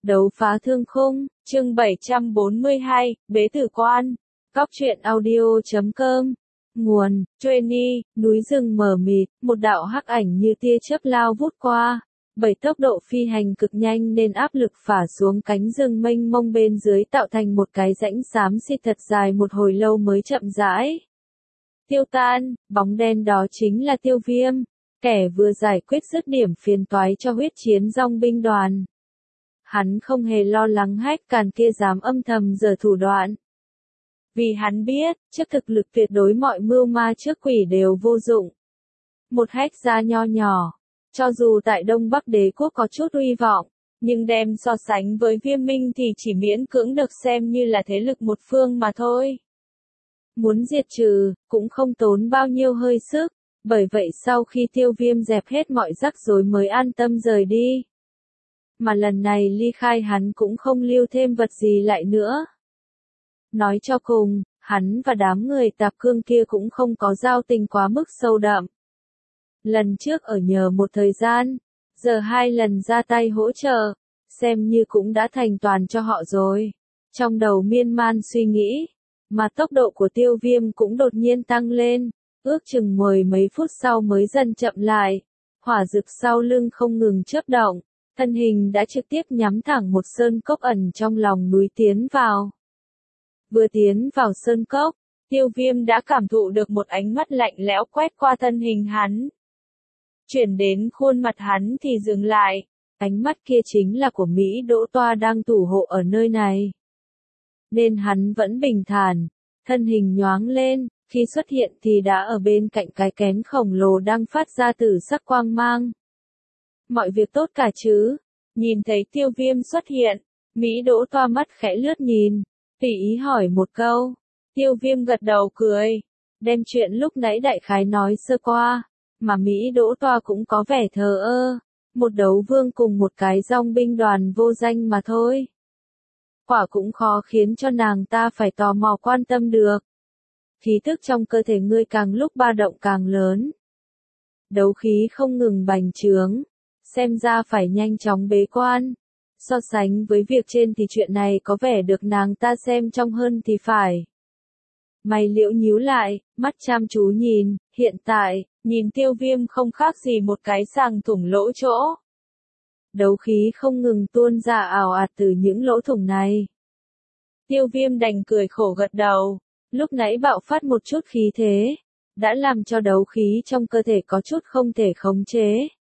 Đấu phá thương khung, chương 742, Bế tử quan. Góc truyện audio.com. Nguồn, Trainee, núi rừng mờ mịt, một đạo hắc ảnh như tia chớp lao vút qua. Bởi tốc độ phi hành cực nhanh nên áp lực phả xuống cánh rừng mênh mông bên dưới tạo thành một cái rãnh xám xịt thật dài một hồi lâu mới chậm rãi tiêu tan. Bóng đen đó chính là Tiêu Viêm, kẻ vừa giải quyết dứt điểm phiền toái cho huyết chiến dòng binh đoàn. Hắn không hề lo lắng hách càn kia dám âm thầm giở thủ đoạn. Vì hắn biết, trước thực lực tuyệt đối mọi mưu ma trước quỷ đều vô dụng. Một hách gia nho nhỏ, cho dù tại Đông Bắc đế quốc có chút uy vọng, nhưng đem so sánh với Viêm Minh thì chỉ miễn cưỡng được xem như là thế lực một phương mà thôi. Muốn diệt trừ, cũng không tốn bao nhiêu hơi sức, bởi vậy sau khi Tiêu Viêm dẹp hết mọi rắc rối mới an tâm rời đi. Mà lần này ly khai hắn cũng không lưu thêm vật gì lại nữa. Nói cho cùng, hắn và đám người tạp cương kia cũng không có giao tình quá mức sâu đậm. Lần trước ở nhờ một thời gian, giờ hai lần ra tay hỗ trợ, xem như cũng đã thành toàn cho họ rồi. Trong đầu miên man suy nghĩ, mà tốc độ của Tiêu Viêm cũng đột nhiên tăng lên, ước chừng mười mấy phút sau mới dần chậm lại. Hỏa dực sau lưng không ngừng chớp động, thân hình đã trực tiếp nhắm thẳng một sơn cốc ẩn trong lòng núi tiến vào. Vừa tiến vào sơn cốc, Tiêu Viêm đã cảm thụ được một ánh mắt lạnh lẽo quét qua thân hình hắn. Chuyển đến khuôn mặt hắn thì dừng lại, ánh mắt kia chính là của Mỹ Đỗ Toa đang thủ hộ ở nơi này. Nên hắn vẫn bình thản, thân hình nhoáng lên, khi xuất hiện thì đã ở bên cạnh cái kén khổng lồ đang phát ra tử sắc quang mang. Mọi việc tốt cả chứ? Nhìn thấy Tiêu Viêm xuất hiện, Mỹ Đỗ Toa mắt khẽ lướt nhìn, tùy ý hỏi một câu. Tiêu Viêm gật đầu cười, đem chuyện lúc nãy đại khái nói sơ qua, mà Mỹ Đỗ Toa cũng có vẻ thờ ơ, một đấu vương cùng một cái dòng binh đoàn vô danh mà thôi. Quả cũng khó khiến cho nàng ta phải tò mò quan tâm được. Khí tức trong cơ thể ngươi càng lúc ba động càng lớn. Đấu khí không ngừng bành trướng, xem ra phải nhanh chóng bế quan. So sánh với việc trên thì chuyện này có vẻ được nàng ta xem trong hơn thì phải. Mày liễu nhíu lại, mắt chăm chú nhìn, hiện tại, nhìn Tiêu Viêm không khác gì một cái sàng thủng lỗ chỗ. Đấu khí không ngừng tuôn ra ào ạt từ những lỗ thủng này. Tiêu Viêm đành cười khổ gật đầu, lúc nãy bạo phát một chút khí thế, đã làm cho đấu khí trong cơ thể có chút không thể khống chế.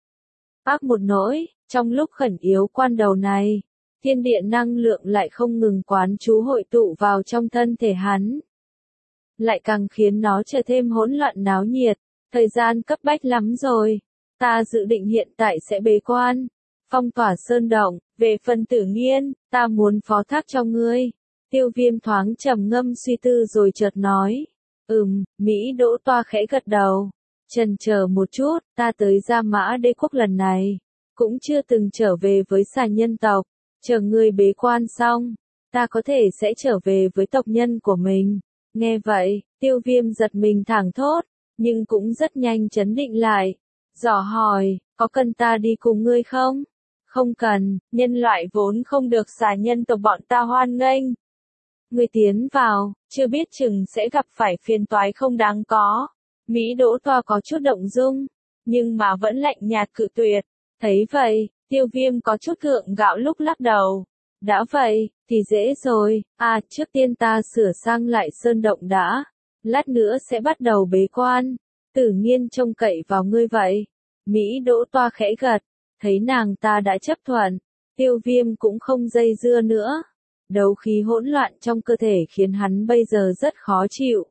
Ác một nỗi, trong lúc khẩn yếu quan đầu này, thiên điện năng lượng lại không ngừng quán chú hội tụ vào trong thân thể hắn. Lại càng khiến nó trở thêm hỗn loạn náo nhiệt, thời gian cấp bách lắm rồi, ta dự định hiện tại sẽ bế quan, phong tỏa sơn động, về phần Tử Nghiên, ta muốn phó thác cho ngươi. Tiêu Viêm thoáng trầm ngâm suy tư rồi chợt nói, Mỹ Đỗ Toa khẽ gật đầu, chần chờ một chút, ta tới Gia Mã Đế quốc lần này, cũng chưa từng trở về với xà nhân tộc, chờ ngươi bế quan xong, ta có thể sẽ trở về với tộc nhân của mình. Nghe vậy, Tiêu Viêm giật mình thảng thốt, nhưng cũng rất nhanh trấn định lại, dò hỏi, có cần ta đi cùng ngươi không? Không cần, nhân loại vốn không được xà nhân tộc bọn ta hoan nghênh. Ngươi tiến vào, chưa biết chừng sẽ gặp phải phiền toái không đáng có. Mỹ Đỗ Toa có chút động dung, nhưng mà vẫn lạnh nhạt cự tuyệt. Thấy vậy, Tiêu Viêm có chút gượng gạo lúc lắc đầu. Đã vậy, thì dễ rồi, trước tiên ta sửa sang lại sơn động đã, lát nữa sẽ bắt đầu bế quan, Tử Nghiên trông cậy vào ngươi vậy. Mỹ Đỗ Toa khẽ gật, thấy nàng ta đã chấp thuận, Tiêu Viêm cũng không dây dưa nữa. Đấu khí hỗn loạn trong cơ thể khiến hắn bây giờ rất khó chịu.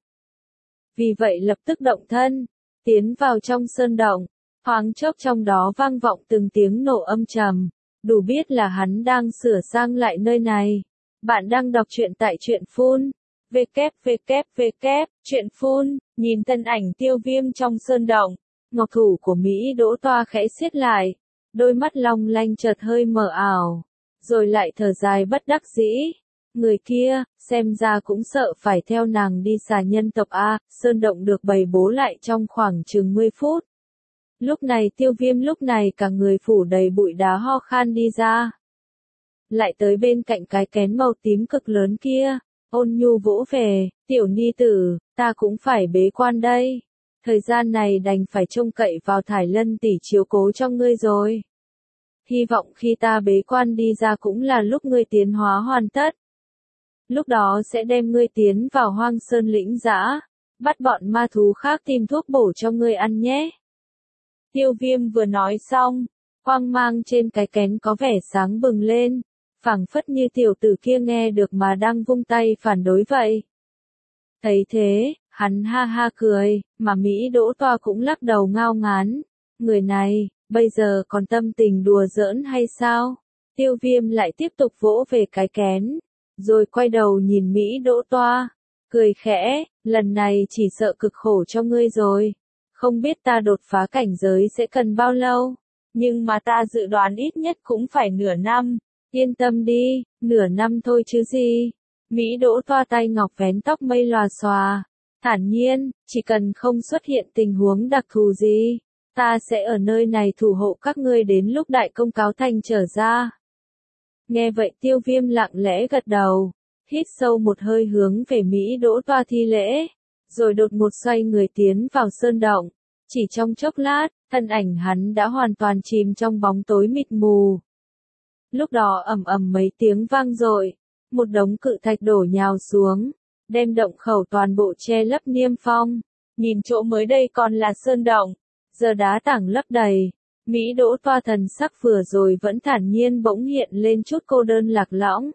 Vì vậy lập tức động thân, tiến vào trong sơn động, thoáng chốc trong đó vang vọng từng tiếng nổ âm trầm, đủ biết là hắn đang sửa sang lại nơi này. Bạn đang đọc truyện tại truyện phun, truyện phun, nhìn thân ảnh Tiêu Viêm trong sơn động, ngọc thủ của Mỹ Đỗ Toa khẽ siết lại, đôi mắt long lanh chợt hơi mờ ảo, rồi lại thở dài bất đắc dĩ. Người kia, xem ra cũng sợ phải theo nàng đi xà nhân tộc A, sơn động được bày bố lại trong khoảng chừng 10 phút. Lúc này Tiêu Viêm cả người phủ đầy bụi đá ho khan đi ra. lại tới bên cạnh cái kén màu tím cực lớn kia, ôn nhu vỗ về, tiểu ni tử, ta cũng phải bế quan đây. Thời gian này đành phải trông cậy vào Thải Lân tỷ chiếu cố cho ngươi rồi. Hy vọng khi ta bế quan đi ra cũng là lúc ngươi tiến hóa hoàn tất. Lúc đó sẽ đem ngươi tiến vào Hoang Sơn lĩnh dã, bắt bọn ma thú khác tìm thuốc bổ cho ngươi ăn nhé. Tiêu Viêm vừa nói xong, quang mang trên cái kén có vẻ sáng bừng lên, phảng phất như tiểu tử kia nghe được mà đang vung tay phản đối vậy. Thấy thế, hắn ha ha cười, mà Mỹ Đỗ Toa cũng lắc đầu ngao ngán. Người này, bây giờ còn tâm tình đùa giỡn hay sao? Tiêu Viêm lại tiếp tục vỗ về cái kén, rồi quay đầu nhìn Mỹ Đỗ Toa, cười khẽ, lần này chỉ sợ cực khổ cho ngươi rồi. Không biết ta đột phá cảnh giới sẽ cần bao lâu, nhưng mà ta dự đoán ít nhất cũng phải nửa năm. Yên tâm đi, nửa năm thôi chứ gì. Mỹ Đỗ Toa tay ngọc vén tóc mây lòa xòa, thản nhiên, chỉ cần không xuất hiện tình huống đặc thù gì, ta sẽ ở nơi này thủ hộ các ngươi đến lúc đại công cáo thành trở ra. Nghe vậy Tiêu Viêm lặng lẽ gật đầu, hít sâu một hơi hướng về Mỹ Đỗ Toa thi lễ, rồi đột ngột xoay người tiến vào sơn động. Chỉ trong chốc lát, thân ảnh hắn đã hoàn toàn chìm trong bóng tối mịt mù. Lúc đó ầm ầm mấy tiếng vang dội, một đống cự thạch đổ nhào xuống, đem động khẩu toàn bộ che lấp niêm phong. Nhìn chỗ mới đây còn là sơn động, giờ đá tảng lấp đầy. Mỹ Đỗ Toa thần sắc vừa rồi vẫn thản nhiên bỗng hiện lên chút cô đơn lạc lõng.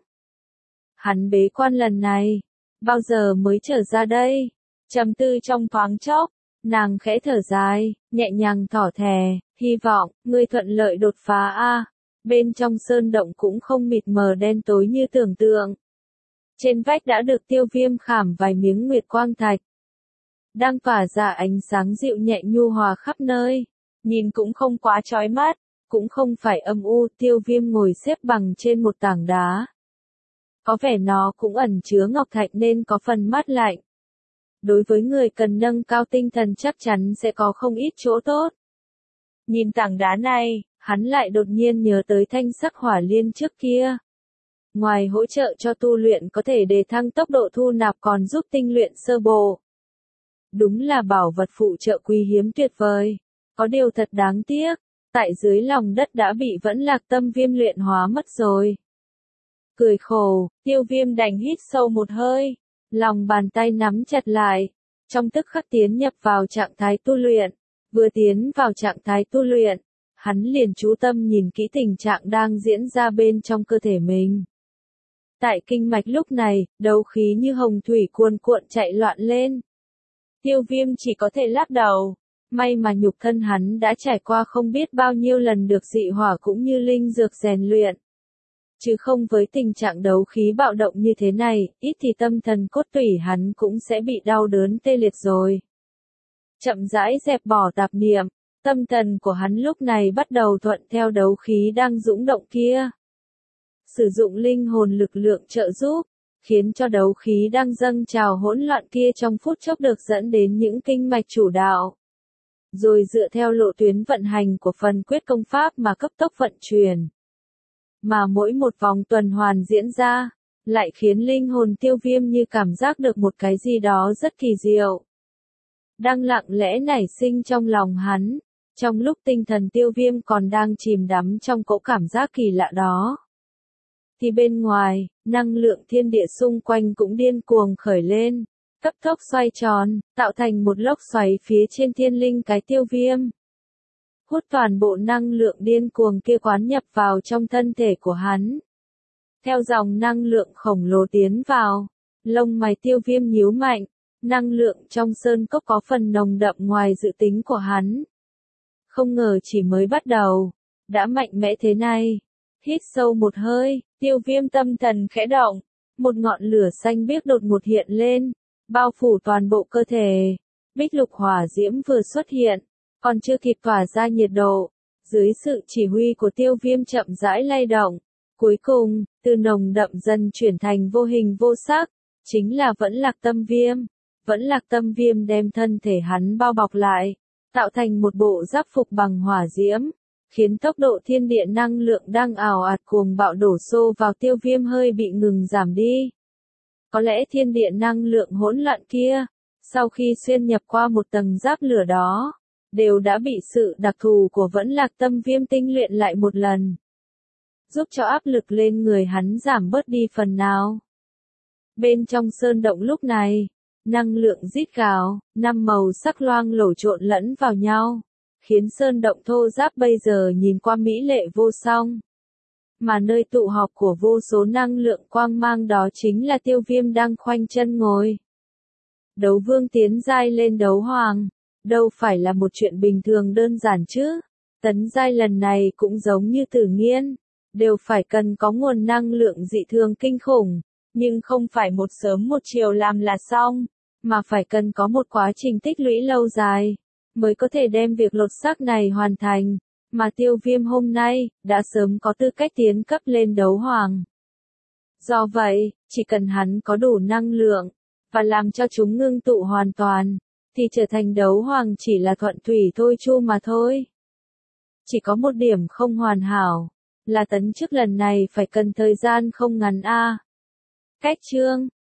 Hắn bế quan lần này, bao giờ mới trở ra đây? Trầm tư trong thoáng chốc, nàng khẽ thở dài, nhẹ nhàng thỏ thè, hy vọng, ngươi thuận lợi đột phá a. Bên trong sơn động cũng không mịt mờ đen tối như tưởng tượng. Trên vách đã được Tiêu Viêm khảm vài miếng nguyệt quang thạch, đang tỏa ra ánh sáng dịu nhẹ nhu hòa khắp nơi, nhìn cũng không quá chói mắt, cũng không phải âm u. Tiêu Viêm ngồi xếp bằng trên một tảng đá. Có vẻ nó cũng ẩn chứa ngọc thạch nên có phần mát lạnh. Đối với người cần nâng cao tinh thần chắc chắn sẽ có không ít chỗ tốt. Nhìn tảng đá này, hắn lại đột nhiên nhớ tới thanh sắc hỏa liên trước kia. Ngoài hỗ trợ cho tu luyện có thể đề thăng tốc độ thu nạp còn giúp tinh luyện sơ bộ. Đúng là bảo vật phụ trợ quý hiếm tuyệt vời. Có điều thật đáng tiếc, tại dưới lòng đất đã bị Vẫn Lạc Tâm Viêm luyện hóa mất rồi. Cười khổ, Tiêu Viêm đành hít sâu một hơi, lòng bàn tay nắm chặt lại, trong tức khắc tiến nhập vào trạng thái tu luyện. Vừa tiến vào trạng thái tu luyện, hắn liền chú tâm nhìn kỹ tình trạng đang diễn ra bên trong cơ thể mình. Tại kinh mạch lúc này, đấu khí như hồng thủy cuồn cuộn chạy loạn lên. Tiêu Viêm chỉ có thể lắc đầu. May mà nhục thân hắn đã trải qua không biết bao nhiêu lần được dị hỏa cũng như linh dược rèn luyện. Chứ không với tình trạng đấu khí bạo động như thế này, ít thì tâm thần cốt tủy hắn cũng sẽ bị đau đớn tê liệt rồi. Chậm rãi dẹp bỏ tạp niệm, tâm thần của hắn lúc này bắt đầu thuận theo đấu khí đang dũng động kia. Sử dụng linh hồn lực lượng trợ giúp, khiến cho đấu khí đang dâng trào hỗn loạn kia trong phút chốc được dẫn đến những kinh mạch chủ đạo. Rồi dựa theo lộ tuyến vận hành của phần quyết công pháp mà cấp tốc vận chuyển. Mà mỗi một vòng tuần hoàn diễn ra, lại khiến linh hồn Tiêu Viêm như cảm giác được một cái gì đó rất kỳ diệu. Đang lặng lẽ nảy sinh trong lòng hắn, trong lúc tinh thần Tiêu Viêm còn đang chìm đắm trong cỗ cảm giác kỳ lạ đó. Thì bên ngoài, năng lượng thiên địa xung quanh cũng điên cuồng khởi lên, cấp tốc xoay tròn, tạo thành một lốc xoáy phía trên thiên linh cái Tiêu Viêm. Hút toàn bộ năng lượng điên cuồng kia quán nhập vào trong thân thể của hắn. Theo dòng năng lượng khổng lồ tiến vào, lông mày Tiêu Viêm nhíu mạnh, năng lượng trong sơn cốc có phần nồng đậm ngoài dự tính của hắn. Không ngờ chỉ mới bắt đầu, đã mạnh mẽ thế này. Hít sâu một hơi, Tiêu Viêm tâm thần khẽ động, một ngọn lửa xanh biếc đột ngột hiện lên, bao phủ toàn bộ cơ thể. Bích lục hỏa diễm vừa xuất hiện, còn chưa kịp tỏa ra nhiệt độ, dưới sự chỉ huy của Tiêu Viêm chậm rãi lay động, cuối cùng, từ nồng đậm dần chuyển thành vô hình vô sắc, chính là Vẫn Lạc Tâm Viêm. Vẫn Lạc Tâm Viêm đem thân thể hắn bao bọc lại, tạo thành một bộ giáp phục bằng hỏa diễm, khiến tốc độ thiên địa năng lượng đang ào ạt cuồng bạo đổ xô vào Tiêu Viêm hơi bị ngừng giảm đi. Có lẽ thiên địa năng lượng hỗn loạn kia, sau khi xuyên nhập qua một tầng giáp lửa đó, đều đã bị sự đặc thù của Vẫn Lạc Tâm Viêm tinh luyện lại một lần, giúp cho áp lực lên người hắn giảm bớt đi phần nào. Bên trong sơn động lúc này, năng lượng rít gào, 5 màu sắc loang lổ trộn lẫn vào nhau, khiến sơn động thô ráp bây giờ nhìn qua mỹ lệ vô song. Mà nơi tụ họp của vô số năng lượng quang mang đó chính là Tiêu Viêm đang khoanh chân ngồi. Đấu vương tiến giai lên đấu hoàng, đâu phải là một chuyện bình thường đơn giản chứ. Tấn giai lần này cũng giống như Tử Nghiên, đều phải cần có nguồn năng lượng dị thường kinh khủng, nhưng không phải một sớm một chiều làm là xong, mà phải cần có một quá trình tích lũy lâu dài, mới có thể đem việc lột xác này hoàn thành. Mà Tiêu Viêm hôm nay, đã sớm có tư cách tiến cấp lên đấu hoàng. Do vậy, chỉ cần hắn có đủ năng lượng, và làm cho chúng ngưng tụ hoàn toàn, thì trở thành đấu hoàng chỉ là thuận thủy thôi chu mà thôi. Chỉ có một điểm không hoàn hảo, là tấn chức lần này phải cần thời gian không ngắn a. Cách chương